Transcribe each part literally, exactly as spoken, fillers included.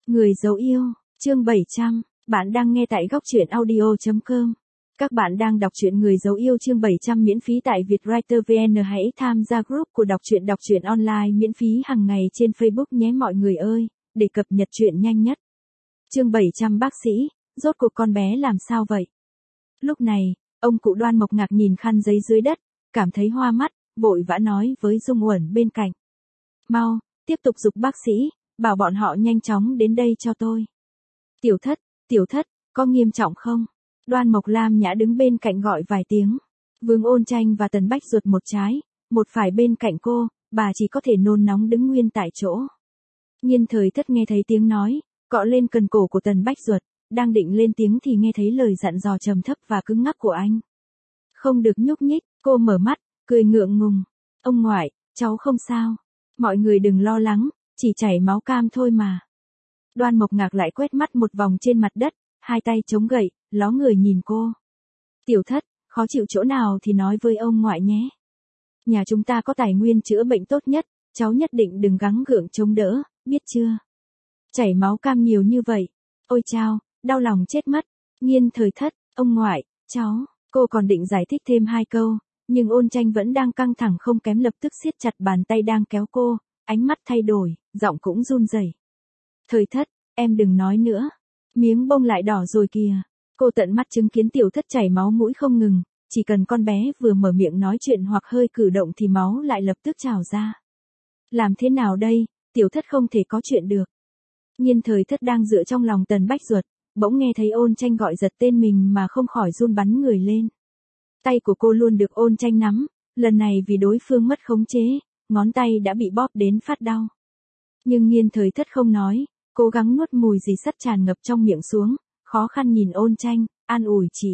Người dấu yêu, chương bảy trăm, bạn đang nghe tại góc truyện audio chấm com. Các bạn đang đọc truyện Người dấu yêu chương bảy trăm miễn phí tại Vietwriter vê en, hãy tham gia group của đọc truyện đọc truyện online miễn phí hàng ngày trên Facebook nhé mọi người ơi, để cập nhật truyện nhanh nhất. Chương bảy trăm bác sĩ, rốt cuộc con bé làm sao vậy? Lúc này, ông cụ Đoan Mộc ngạc nhìn khăn giấy dưới đất, cảm thấy hoa mắt, vội vã nói với Dung Uẩn bên cạnh. Mau, tiếp tục giục bác sĩ, bảo bọn họ nhanh chóng đến đây cho tôi. Tiểu thất, tiểu thất, có nghiêm trọng không? Đoan Mộc Lam Nhã đứng bên cạnh gọi vài tiếng. Vương Ôn Tranh và Tần Bách Duật một trái, một phải bên cạnh cô, bà chỉ có thể nôn nóng đứng nguyên tại chỗ. Nhiên Thời Thất nghe thấy tiếng nói, cọ lên cần cổ của Tần Bách Duật, đang định lên tiếng thì nghe thấy lời dặn dò trầm thấp và cứng ngắc của anh. Không được nhúc nhích, cô mở mắt, cười ngượng ngùng. Ông ngoại, cháu không sao. Mọi người đừng lo lắng, chỉ chảy máu cam thôi mà. Đoan Mộc Ngạc lại quét mắt một vòng trên mặt đất, hai tay chống gậy, ló người nhìn cô. Tiểu thất, khó chịu chỗ nào thì nói với ông ngoại nhé. Nhà chúng ta có tài nguyên chữa bệnh tốt nhất, cháu nhất định đừng gắng gượng chống đỡ, biết chưa? Chảy máu cam nhiều như vậy. Ôi chao, đau lòng chết mất. Nhiên Thời Thất, ông ngoại, cháu, cô còn định giải thích thêm hai câu, nhưng Ôn Tranh vẫn đang căng thẳng không kém lập tức siết chặt bàn tay đang kéo cô, ánh mắt thay đổi, giọng cũng run rẩy. Thời Thất, em đừng nói nữa. Miếng bông lại đỏ rồi kìa. Cô tận mắt chứng kiến tiểu thất chảy máu mũi không ngừng, chỉ cần con bé vừa mở miệng nói chuyện hoặc hơi cử động thì máu lại lập tức trào ra. Làm thế nào đây, tiểu thất không thể có chuyện được. Nhiên Thời Thất đang dựa trong lòng Tần Bách Duật, bỗng nghe thấy Ôn Tranh gọi giật tên mình mà không khỏi run bắn người lên. Tay của cô luôn được Ôn Tranh nắm, lần này vì đối phương mất khống chế, ngón tay đã bị bóp đến phát đau. Nhưng Nhiên Thời Thất không nói, cố gắng nuốt mùi gì sắt tràn ngập trong miệng xuống, khó khăn nhìn Ôn Tranh, an ủi chị.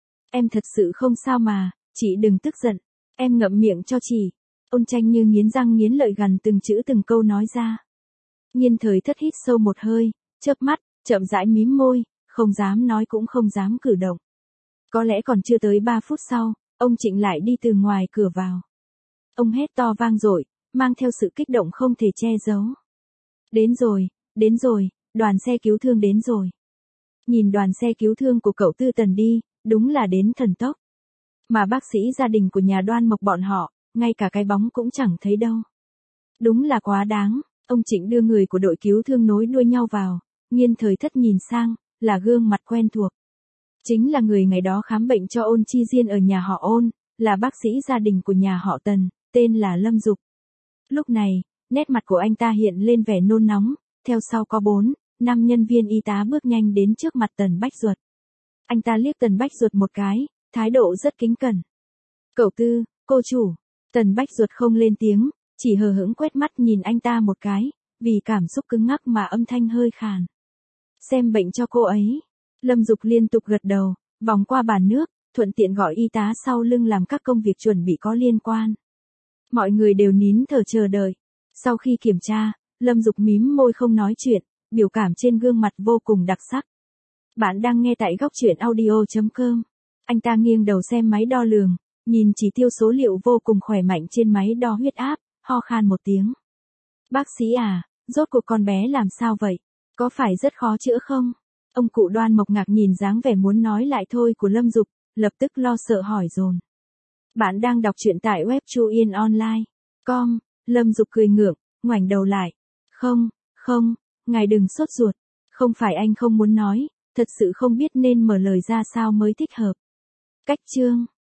Em thật sự không sao mà, chị đừng tức giận, em ngậm miệng cho chị. Ôn Tranh như nghiến răng nghiến lợi gằn từng chữ từng câu nói ra. Nhiên Thời Thất hít sâu một hơi, chớp mắt, chậm rãi mím môi, không dám nói cũng không dám cử động. Có lẽ còn chưa tới ba phút sau, ông Trịnh lại đi từ ngoài cửa vào. Ông hét to vang dội, mang theo sự kích động không thể che giấu. Đến rồi, đến rồi, đoàn xe cứu thương đến rồi. Nhìn đoàn xe cứu thương của cậu Tư Tần đi, đúng là đến thần tốc. Mà bác sĩ gia đình của nhà Đoan Mộc bọn họ, ngay cả cái bóng cũng chẳng thấy đâu. Đúng là quá đáng, ông Trịnh đưa người của đội cứu thương nối đuôi nhau vào, Nhiên Thời Thất nhìn sang, là gương mặt quen thuộc. Chính là người ngày đó khám bệnh cho Ôn Chi Diên ở nhà họ Ôn, là bác sĩ gia đình của nhà họ Tần, tên là Lâm Dục. Lúc này, nét mặt của anh ta hiện lên vẻ nôn nóng, theo sau có bốn, năm nhân viên y tá bước nhanh đến trước mặt Tần Bách Duật. Anh ta liếc Tần Bách Duật một cái, thái độ rất kính cẩn. Cậu Tư, cô chủ. Tần Bách Duật không lên tiếng, chỉ hờ hững quét mắt nhìn anh ta một cái, vì cảm xúc cứng ngắc mà âm thanh hơi khàn. Xem bệnh cho cô ấy. Lâm Dục liên tục gật đầu, vòng qua bàn nước, thuận tiện gọi y tá sau lưng làm các công việc chuẩn bị có liên quan. Mọi người đều nín thở chờ đợi. Sau khi kiểm tra, Lâm Dục mím môi không nói chuyện, biểu cảm trên gương mặt vô cùng đặc sắc. Bạn đang nghe tại góc truyện audio chấm com. Anh ta nghiêng đầu xem máy đo lường, nhìn chỉ tiêu số liệu vô cùng khỏe mạnh trên máy đo huyết áp, ho khan một tiếng. Bác sĩ à, rốt cuộc con bé làm sao vậy? Có phải rất khó chữa không? Ông cụ Đoan Mộc Ngạc nhìn dáng vẻ muốn nói lại thôi của Lâm Dục, lập tức lo sợ hỏi dồn. Bạn đang đọc truyện tại web chuyin online chấm com. Lâm Dục cười ngượng, ngoảnh đầu lại. Không, không, ngài đừng sốt ruột. Không phải anh không muốn nói, thật sự không biết nên mở lời ra sao mới thích hợp. Cách chương.